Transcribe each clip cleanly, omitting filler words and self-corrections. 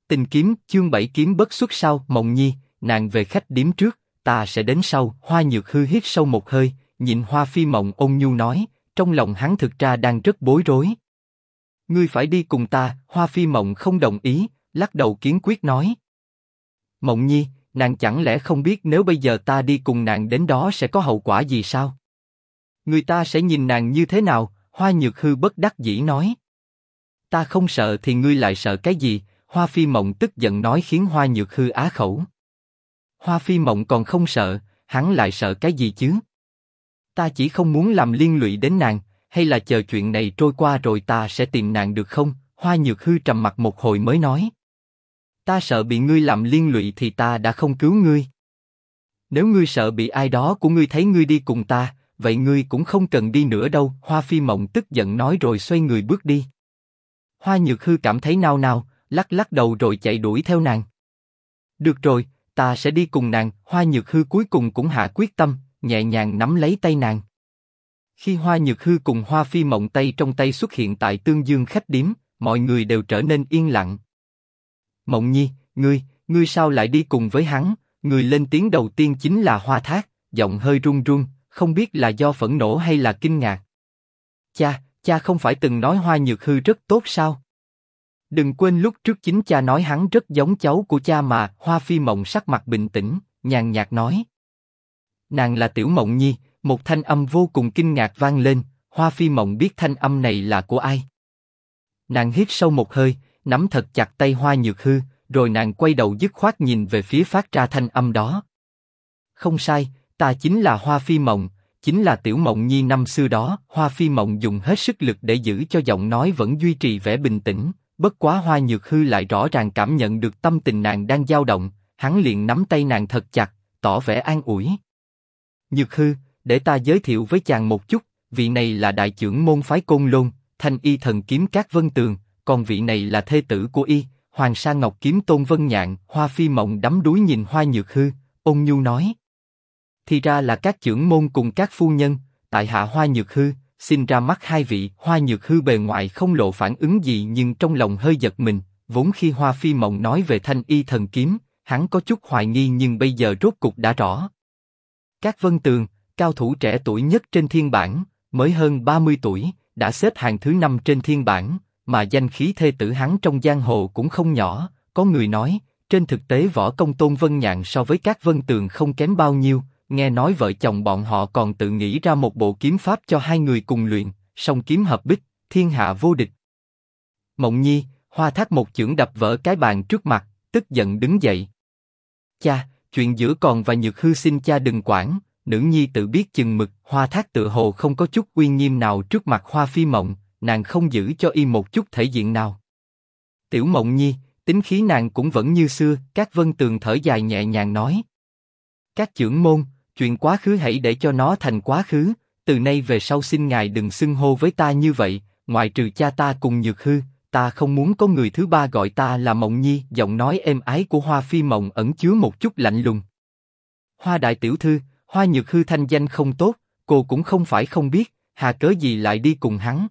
Tình kiếm, chương 7 kiếm bất xuất sao? Mộng Nhi, nàng về khách điếm trước, ta sẽ đến sau. Hoa Nhược Hư hít sâu một hơi, nhìn Hoa Phi Mộng ôn nhu nói, trong lòng hắn thực ra đang rất bối rối. Ngươi phải đi cùng ta. Hoa Phi Mộng không đồng ý, lắc đầu kiên quyết nói. Mộng Nhi, nàng chẳng lẽ không biết nếu bây giờ ta đi cùng nàng đến đó sẽ có hậu quả gì sao? Người ta sẽ nhìn nàng như thế nào? Hoa Nhược Hư bất đắc dĩ nói. Ta không sợ thì ngươi lại sợ cái gì? Hoa Phi Mộng tức giận nói khiến Hoa Nhược Hư á khẩu. Hoa Phi Mộng còn không sợ, hắn lại sợ cái gì chứ? Ta chỉ không muốn làm liên lụy đến nàng, hay là chờ chuyện này trôi qua rồi ta sẽ tìm nàng được không? Hoa Nhược Hư trầm mặt một hồi mới nói. Ta sợ bị ngươi làm liên lụy thì ta đã không cứu ngươi. Nếu ngươi sợ bị ai đó của ngươi thấy ngươi đi cùng ta, vậy ngươi cũng không cần đi nữa đâu. Hoa Phi Mộng tức giận nói rồi xoay người bước đi. Hoa Nhược Hư cảm thấy nao nao, lắc lắc đầu rồi chạy đuổi theo nàng. Được rồi, ta sẽ đi cùng nàng. Hoa Nhược Hư cuối cùng cũng hạ quyết tâm, nhẹ nhàng nắm lấy tay nàng. Khi Hoa Nhược Hư cùng Hoa Phi Mộng tay trong tay xuất hiện tại Tương Dương khách điếm, mọi người đều trở nên yên lặng. Mộng Nhi, ngươi sao lại đi cùng với hắn? Người lên tiếng đầu tiên chính là Hoa Thác, giọng hơi run run, không biết là do phẫn nộ hay là kinh ngạc. Cha không phải từng nói Hoa Nhược Hư rất tốt sao? Đừng quên lúc trước chính cha nói hắn rất giống cháu của cha mà. Hoa Phi Mộng sắc mặt bình tĩnh, nhàn nhạt nói. Nàng là Tiểu Mộng Nhi. Một thanh âm vô cùng kinh ngạc vang lên. Hoa Phi Mộng biết thanh âm này là của ai. Nàng hít sâu một hơi, nắm thật chặt tay Hoa Nhược Hư, rồi nàng quay đầu dứt khoát nhìn về phía phát ra thanh âm đó. Không sai, ta chính là Hoa Phi Mộng, chính là Tiểu Mộng Nhi năm xưa đó. Hoa Phi Mộng dùng hết sức lực để giữ cho giọng nói vẫn duy trì vẻ bình tĩnh. Bất quá Hoa Nhược Hư lại rõ ràng cảm nhận được tâm tình nàng đang dao động, hắn liền nắm tay nàng thật chặt, tỏ vẻ an ủi. Nhược Hư, để ta giới thiệu với chàng một chút, vị này là đại trưởng môn phái Côn Lôn, Thanh Y Thần Kiếm Các Vân Tường, còn vị này là thê tử của y, Hoàng Sa Ngọc Kiếm Tôn Vân Nhạn. Hoa Phi Mộng đắm đuối nhìn Hoa Nhược Hư, ôn nhu nói. Thì ra là các trưởng môn cùng các phu nhân, tại hạ Hoa Nhược Hư, xin ra mắt hai vị. Hoa Nhược Hư bề ngoài không lộ phản ứng gì nhưng trong lòng hơi giật mình, vốn khi Hoa Phi Mộng nói về Thanh Y Thần Kiếm, hắn có chút hoài nghi nhưng bây giờ rốt cục đã rõ. Các Vân Tường, cao thủ trẻ tuổi nhất trên thiên bảng, mới hơn 30 tuổi, đã xếp hạng thứ 5 trên thiên bảng, mà danh khí thê tử hắn trong giang hồ cũng không nhỏ. Có người nói, trên thực tế võ công Tôn Vân Nhạn so với các Vân Tường không kém bao nhiêu. Nghe nói vợ chồng bọn họ còn tự nghĩ ra một bộ kiếm pháp cho hai người cùng luyện, song kiếm hợp bích, thiên hạ vô địch. Mộng Nhi, Hoa Thác một chưởng đập vỡ cái bàn trước mặt, tức giận đứng dậy. Cha, chuyện giữa con và Nhược Hư xin cha đừng quản, nữ nhi tự biết chừng mực. Hoa Thác tự hồ không có chút uy nghiêm nào trước mặt Hoa Phi Mộng, nàng không giữ cho y một chút thể diện nào. Tiểu Mộng Nhi, tính khí nàng cũng vẫn như xưa. Các Vân Tường thở dài nhẹ nhàng nói. Các trưởng môn, chuyện quá khứ hãy để cho nó thành quá khứ, từ nay về sau xin ngài đừng xưng hô với ta như vậy, ngoại trừ cha ta cùng Nhược Hư, ta không muốn có người thứ ba gọi ta là Mộng Nhi. Giọng nói êm ái của Hoa Phi Mộng ẩn chứa một chút lạnh lùng. Hoa đại tiểu thư, Hoa Nhược Hư thanh danh không tốt, cô cũng không phải không biết, hà cớ gì lại đi cùng hắn.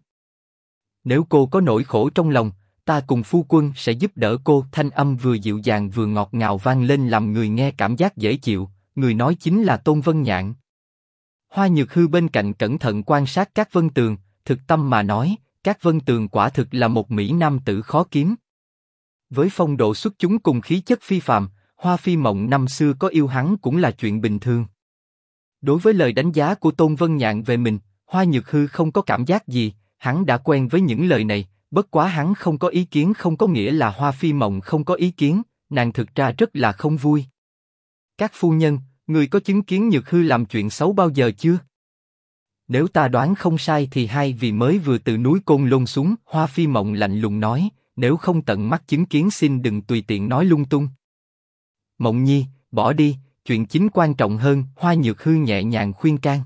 Nếu cô có nỗi khổ trong lòng, ta cùng phu quân sẽ giúp đỡ cô. Thanh âm vừa dịu dàng vừa ngọt ngào vang lên làm người nghe cảm giác dễ chịu. Người nói chính là Tôn Vân Nhạn. Hoa Nhược Hư bên cạnh cẩn thận quan sát các Vân Tường, thực tâm mà nói, các Vân Tường quả thực là một mỹ nam tử khó kiếm. Với phong độ xuất chúng cùng khí chất phi phàm, Hoa Phi Mộng năm xưa có yêu hắn cũng là chuyện bình thường. Đối với lời đánh giá của Tôn Vân Nhạn về mình, Hoa Nhược Hư không có cảm giác gì, hắn đã quen với những lời này. Bất quá hắn không có ý kiến không có nghĩa là Hoa Phi Mộng không có ý kiến, nàng thực ra rất là không vui. Các phu nhân, người có chứng kiến Nhược Hư làm chuyện xấu bao giờ chưa? Nếu ta đoán không sai thì hai vị mới vừa từ núi Côn Lôn xuống. Hoa Phi Mộng lạnh lùng nói, nếu không tận mắt chứng kiến xin đừng tùy tiện nói lung tung. Mộng Nhi, bỏ đi, chuyện chính quan trọng hơn. Hoa Nhược Hư nhẹ nhàng khuyên can.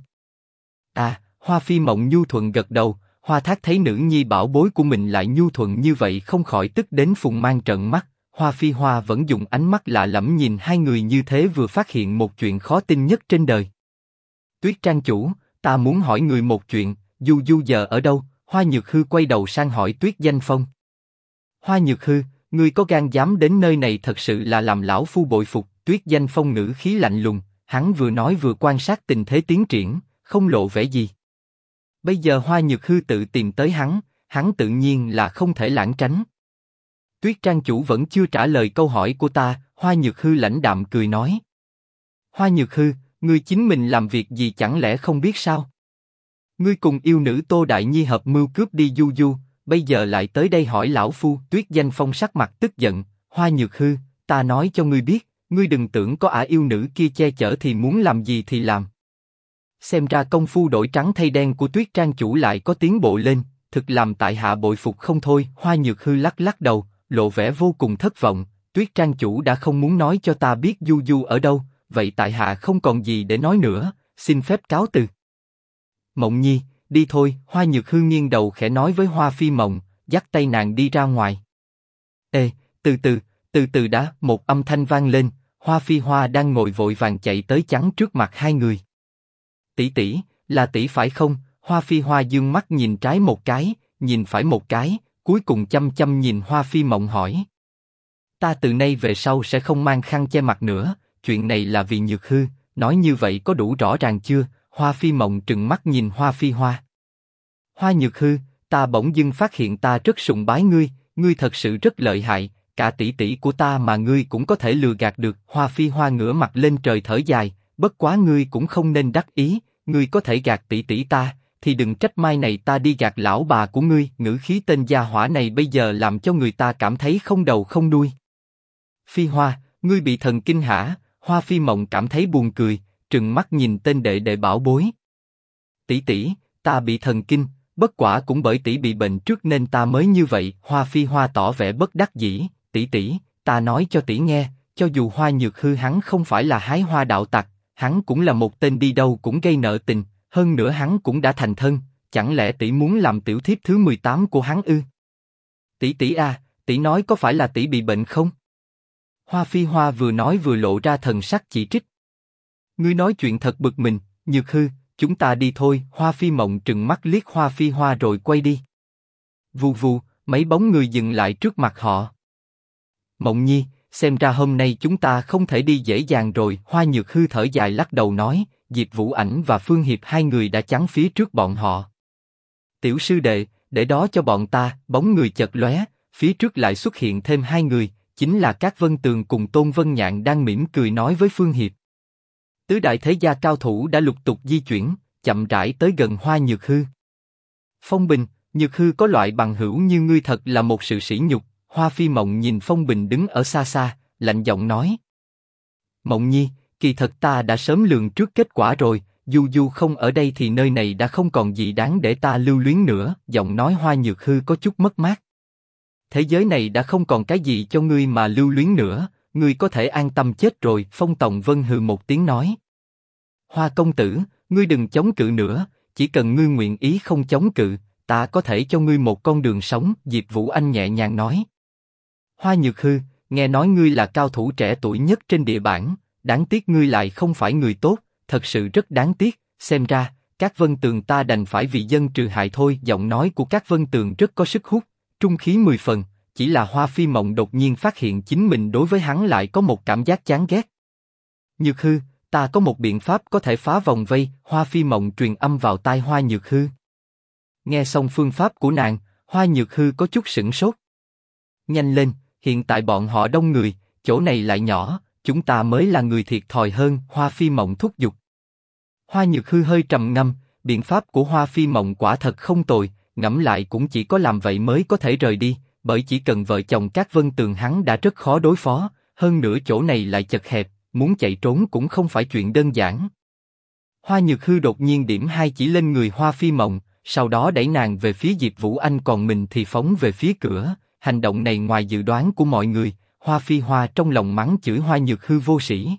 Hoa Phi Mộng nhu thuận gật đầu. Hoa Thác thấy nữ nhi bảo bối của mình lại nhu thuận như vậy không khỏi tức đến phùng mang trợn mắt. Hoa Phi Hoa vẫn dùng ánh mắt lạ lẫm nhìn hai người như thế vừa phát hiện một chuyện khó tin nhất trên đời. Tuyết Trang chủ, ta muốn hỏi người một chuyện, Du Du giờ ở đâu? Hoa Nhược Hư quay đầu sang hỏi Tuyết Danh Phong. Hoa Nhược Hư, ngươi có gan dám đến nơi này thật sự là làm lão phu bội phục. Tuyết Danh Phong ngữ khí lạnh lùng, hắn vừa nói vừa quan sát tình thế tiến triển, không lộ vẻ gì. Bây giờ Hoa Nhược Hư tự tìm tới hắn tự nhiên là không thể lảng tránh. Tuyết Trang chủ vẫn chưa trả lời câu hỏi của ta, Hoa Nhược Hư lãnh đạm cười nói. Hoa Nhược Hư, ngươi chính mình làm việc gì chẳng lẽ không biết sao? Ngươi cùng yêu nữ Tô Đại Nhi hợp mưu cướp đi Du Du, bây giờ lại tới đây hỏi lão phu. Tuyết Danh Phong sắc mặt tức giận, Hoa Nhược Hư, ta nói cho ngươi biết, ngươi đừng tưởng có ả yêu nữ kia che chở thì muốn làm gì thì làm. Xem ra công phu đổi trắng thay đen của Tuyết Trang chủ lại có tiến bộ lên, thực làm tại hạ bội phục không thôi. Hoa Nhược Hư lắc lắc đầu, lộ vẻ vô cùng thất vọng. Tuyết Trang chủ đã không muốn nói cho ta biết Du Du ở đâu, vậy tại hạ không còn gì để nói nữa, xin phép cáo từ. Mộng Nhi, đi thôi. Hoa Nhược Hư nghiêng đầu khẽ nói với Hoa Phi Mộng, dắt tay nàng đi ra ngoài. Ê, từ từ đã. Một âm thanh vang lên, Hoa Phi Hoa đang ngồi vội vàng chạy tới chắn trước mặt hai người. Tỷ, là tỷ phải không? Hoa Phi Hoa dương mắt nhìn trái một cái, nhìn phải một cái, cuối cùng chăm chăm nhìn Hoa Phi Mộng hỏi. Ta từ nay về sau sẽ không mang khăn che mặt nữa, chuyện này là vì Nhược Hư, nói như vậy có đủ rõ ràng chưa? Hoa Phi Mộng trừng mắt nhìn Hoa Phi Hoa. Hoa Nhược Hư, ta bỗng dưng phát hiện ta rất sùng bái ngươi, ngươi thật sự rất lợi hại, cả tỷ tỷ của ta mà ngươi cũng có thể lừa gạt được. Hoa Phi Hoa ngửa mặt lên trời thở dài, bất quá ngươi cũng không nên đắc ý, ngươi có thể gạt tỷ tỷ ta, thì đừng trách mai này ta đi gạt lão bà của ngươi. Ngữ khí tên gia hỏa này bây giờ làm cho người ta cảm thấy không đầu không đuôi. Phi Hoa, ngươi bị thần kinh hả? Hoa Phi Mộng cảm thấy buồn cười, trừng mắt nhìn tên đệ đệ bảo bối. Tỷ, ta bị thần kinh, bất quả cũng bởi tỷ bị bệnh trước nên ta mới như vậy. Hoa Phi Hoa tỏ vẻ bất đắc dĩ, tỷ, ta nói cho tỷ nghe, cho dù Hoa Nhược Hư hắn không phải là hái hoa đạo tặc, hắn cũng là một tên đi đâu cũng gây nợ tình, hơn nữa hắn cũng đã thành thân, chẳng lẽ tỷ muốn làm tiểu thiếp thứ 18 của hắn ư? Tỷ à, tỷ nói có phải là tỷ bị bệnh không? Hoa Phi Hoa vừa nói vừa lộ ra thần sắc chỉ trích. Ngươi nói chuyện thật bực mình, Nhược Hư, chúng ta đi thôi. Hoa Phi Mộng trừng mắt liếc Hoa Phi Hoa rồi quay đi. Vù vù, mấy bóng người dừng lại trước mặt họ. Mộng Nhi, xem ra hôm nay chúng ta không thể đi dễ dàng rồi. Hoa Nhược Hư thở dài lắc đầu nói, Diệp Vũ Ảnh và Phương Hiệp hai người đã chắn phía trước bọn họ. Tiểu sư đệ, để đó cho bọn ta. Bóng người chợt lóe, phía trước lại xuất hiện thêm hai người, chính là Cát Vân Tường cùng Tôn Vân Nhạn đang mỉm cười nói với Phương Hiệp. Tứ đại thế gia cao thủ đã lục tục di chuyển, chậm rãi tới gần Hoa Nhược Hư. Phong Bình, Nhược Hư có loại bằng hữu như ngươi thật là một sự sỉ nhục. Hoa Phi Mộng nhìn Phong Bình đứng ở xa xa, lạnh giọng nói. Mộng Nhi, kỳ thật ta đã sớm lường trước kết quả rồi, Du Du không ở đây thì nơi này đã không còn gì đáng để ta lưu luyến nữa. Giọng nói Hoa Nhược Hư có chút mất mát. Thế giới này đã không còn cái gì cho ngươi mà lưu luyến nữa, ngươi có thể an tâm chết rồi. Phong Tòng Vân hừ một tiếng nói. Hoa công tử, ngươi đừng chống cự nữa, chỉ cần ngươi nguyện ý không chống cự, ta có thể cho ngươi một con đường sống. Diệp Vũ Anh nhẹ nhàng nói. Hoa Nhược Hư, nghe nói ngươi là cao thủ trẻ tuổi nhất trên địa bản, đáng tiếc ngươi lại không phải người tốt, thật sự rất đáng tiếc. Xem ra, Cát Vân Tường ta đành phải vì dân trừ hại thôi. Giọng nói của Cát Vân Tường rất có sức hút, trung khí 10 phần, chỉ là Hoa Phi Mộng đột nhiên phát hiện chính mình đối với hắn lại có một cảm giác chán ghét. Nhược Hư, ta có một biện pháp có thể phá vòng vây. Hoa Phi Mộng truyền âm vào tai Hoa Nhược Hư. Nghe xong phương pháp của nàng, Hoa Nhược Hư có chút sửng sốt. Nhanh lên, hiện tại bọn họ đông người, chỗ này lại nhỏ, chúng ta mới là người thiệt thòi hơn. Hoa Phi Mộng thúc giục. Hoa Nhược Hư hơi trầm ngâm, biện pháp của Hoa Phi Mộng quả thật không tồi, ngẫm lại cũng chỉ có làm vậy mới có thể rời đi, bởi chỉ cần vợ chồng Cát Vân Tường hắn đã rất khó đối phó, hơn nữa chỗ này lại chật hẹp, muốn chạy trốn cũng không phải chuyện đơn giản. Hoa Nhược Hư đột nhiên điểm hai chỉ lên người Hoa Phi Mộng, sau đó đẩy nàng về phía Diệp Vũ Anh, còn mình thì phóng về phía cửa. Hành động này ngoài dự đoán của mọi người, Hoa Phi Hoa trong lòng mắng chửi Hoa Nhược Hư vô sĩ.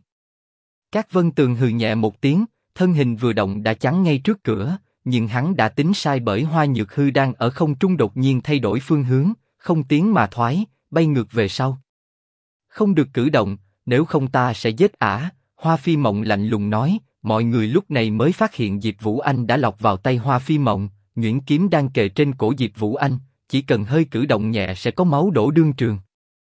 Cát Vân Tường hừ nhẹ một tiếng, thân hình vừa động đã chắn ngay trước cửa, nhưng hắn đã tính sai bởi Hoa Nhược Hư đang ở không trung đột nhiên thay đổi phương hướng, không tiến mà thoái, bay ngược về sau. Không được cử động, nếu không ta sẽ giết ả. Hoa Phi Mộng lạnh lùng nói. Mọi người lúc này mới phát hiện Diệp Vũ Anh đã lọt vào tay Hoa Phi Mộng, nhuyễn kiếm đang kề trên cổ Diệp Vũ Anh, chỉ cần hơi cử động nhẹ sẽ có máu đổ đương trường.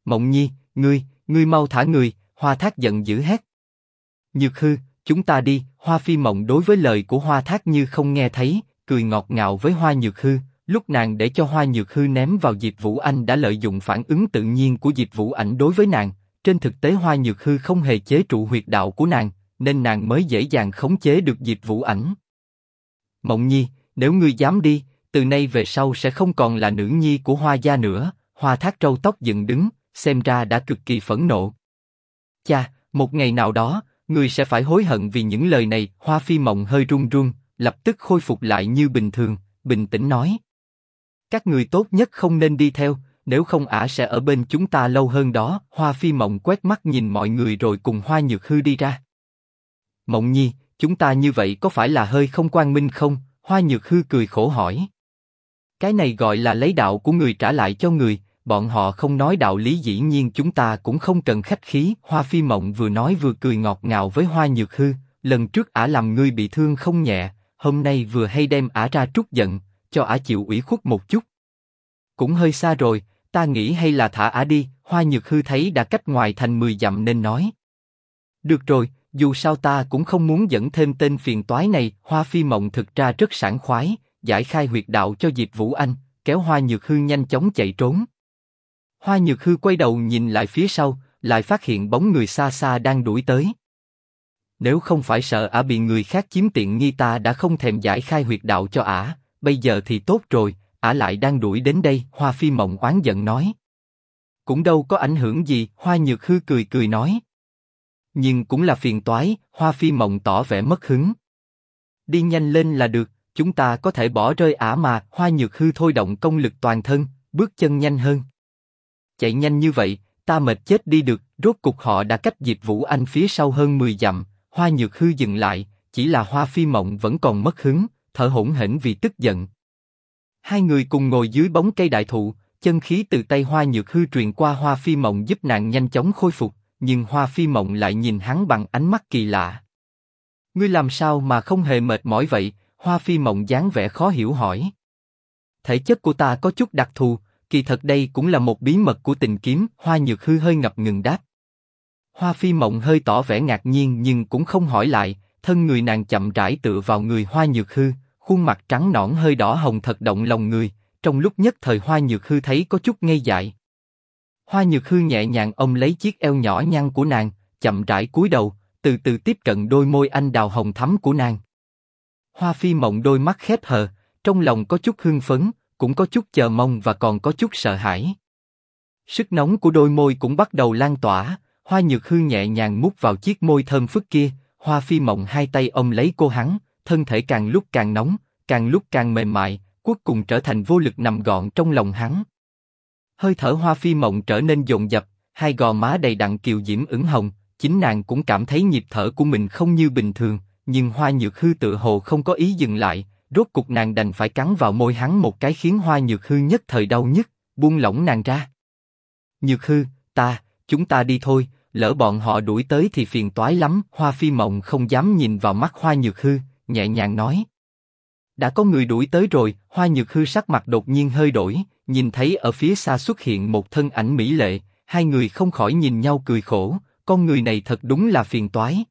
Mộng Nhi, ngươi mau thả người, Hoa Thác giận dữ hét. Nhược Hư, chúng ta đi, Hoa Phi Mộng đối với lời của Hoa Thác như không nghe thấy, cười ngọt ngào với Hoa Nhược Hư, lúc nàng để cho Hoa Nhược Hư ném vào Diệp Vũ Anh đã lợi dụng phản ứng tự nhiên của Diệp Vũ Ảnh đối với nàng, trên thực tế Hoa Nhược Hư không hề chế trụ huyệt đạo của nàng, nên nàng mới dễ dàng khống chế được Diệp Vũ Ảnh. Mộng Nhi, nếu ngươi dám đi, từ nay về sau sẽ không còn là nữ nhi của Hoa gia nữa. Hoa Thác râu tóc dựng đứng, xem ra đã cực kỳ phẫn nộ. Cha, một ngày nào đó, ngươi sẽ phải hối hận vì những lời này. Hoa Phi Mộng hơi run run, lập tức khôi phục lại như bình thường, bình tĩnh nói: các người tốt nhất không nên đi theo, nếu không ả sẽ ở bên chúng ta lâu hơn đó. Hoa Phi Mộng quét mắt nhìn mọi người rồi cùng Hoa Nhược Hư đi ra. Mộng Nhi, chúng ta như vậy có phải là hơi không quang minh không? Hoa Nhược Hư cười khổ hỏi. Cái này gọi là lấy đạo của người trả lại cho người, bọn họ không nói đạo lý dĩ nhiên chúng ta cũng không cần khách khí. Hoa Phi Mộng vừa nói vừa cười ngọt ngào với Hoa Nhược Hư, lần trước ả làm ngươi bị thương không nhẹ, hôm nay vừa hay đem ả ra trút giận, cho ả chịu ủy khuất một chút. Cũng hơi xa rồi, ta nghĩ hay là thả ả đi. Hoa Nhược Hư thấy đã cách ngoài thành 10 dặm nên nói. Được rồi, dù sao ta cũng không muốn dẫn thêm tên phiền toái này. Hoa Phi Mộng thực ra rất sảng khoái, giải khai huyệt đạo cho Diệp Vũ Anh, kéo Hoa Nhược Hư nhanh chóng chạy trốn. Hoa Nhược Hư quay đầu nhìn lại phía sau, lại phát hiện bóng người xa xa đang đuổi tới. Nếu không phải sợ ả bị người khác chiếm tiện nghi ta đã không thèm giải khai huyệt đạo cho ả, bây giờ thì tốt rồi, ả lại đang đuổi đến đây. Hoa Phi Mộng oán giận nói. Cũng đâu có ảnh hưởng gì, Hoa Nhược Hư cười cười nói. Nhưng cũng là phiền toái. Hoa Phi Mộng tỏ vẻ mất hứng. Đi nhanh lên là được, chúng ta có thể bỏ rơi ả mà. Hoa Nhược Hư thôi động công lực toàn thân, bước chân nhanh hơn. Chạy nhanh như vậy, ta mệt chết đi được. Rốt cục họ đã cách Diệp Vũ Anh phía sau hơn 10 dặm. Hoa Nhược Hư dừng lại, chỉ là Hoa Phi Mộng vẫn còn mất hứng, thở hổn hển vì tức giận. Hai người cùng ngồi dưới bóng cây đại thụ, chân khí từ tay Hoa Nhược Hư truyền qua Hoa Phi Mộng giúp nàng nhanh chóng khôi phục, nhưng Hoa Phi Mộng lại nhìn hắn bằng ánh mắt kỳ lạ. Ngươi làm sao mà không hề mệt mỏi vậy? Hoa Phi Mộng dáng vẻ khó hiểu hỏi. Thể chất của ta có chút đặc thù, kỳ thật đây cũng là một bí mật của tình kiếm. Hoa Nhược Hư hơi ngập ngừng đáp. Hoa Phi Mộng hơi tỏ vẻ ngạc nhiên nhưng cũng không hỏi lại, thân người nàng chậm rãi tựa vào người Hoa Nhược Hư, khuôn mặt trắng nõn hơi đỏ hồng thật động lòng người, trong lúc nhất thời Hoa Nhược Hư thấy có chút ngây dại. Hoa Nhược Hư nhẹ nhàng ôm lấy chiếc eo nhỏ nhăn của nàng, chậm rãi cúi đầu, từ từ tiếp cận đôi môi anh đào hồng thắm của nàng. Hoa Phi Mộng đôi mắt khép hờ, trong lòng có chút hưng phấn, cũng có chút chờ mong và còn có chút sợ hãi. Sức nóng của đôi môi cũng bắt đầu lan tỏa, Hoa Nhược Hư nhẹ nhàng mút vào chiếc môi thơm phức kia, Hoa Phi Mộng hai tay ôm lấy cô hắn, thân thể càng lúc càng nóng, càng lúc càng mềm mại, cuối cùng trở thành vô lực nằm gọn trong lòng hắn. Hơi thở Hoa Phi Mộng trở nên dồn dập, hai gò má đầy đặn kiều diễm ửng hồng, chính nàng cũng cảm thấy nhịp thở của mình không như bình thường, nhưng Hoa Nhược Hư tựa hồ không có ý dừng lại, rốt cục nàng đành phải cắn vào môi hắn một cái khiến Hoa Nhược Hư nhất thời đau nhức, buông lỏng nàng ra. Nhược Hư, chúng ta đi thôi, lỡ bọn họ đuổi tới thì phiền toái lắm. Hoa Phi Mộng không dám nhìn vào mắt Hoa Nhược Hư, nhẹ nhàng nói. Đã có người đuổi tới rồi. Hoa Nhược Hư sắc mặt đột nhiên hơi đổi, nhìn thấy ở phía xa xuất hiện một thân ảnh mỹ lệ, hai người không khỏi nhìn nhau cười khổ, con người này thật đúng là phiền toái.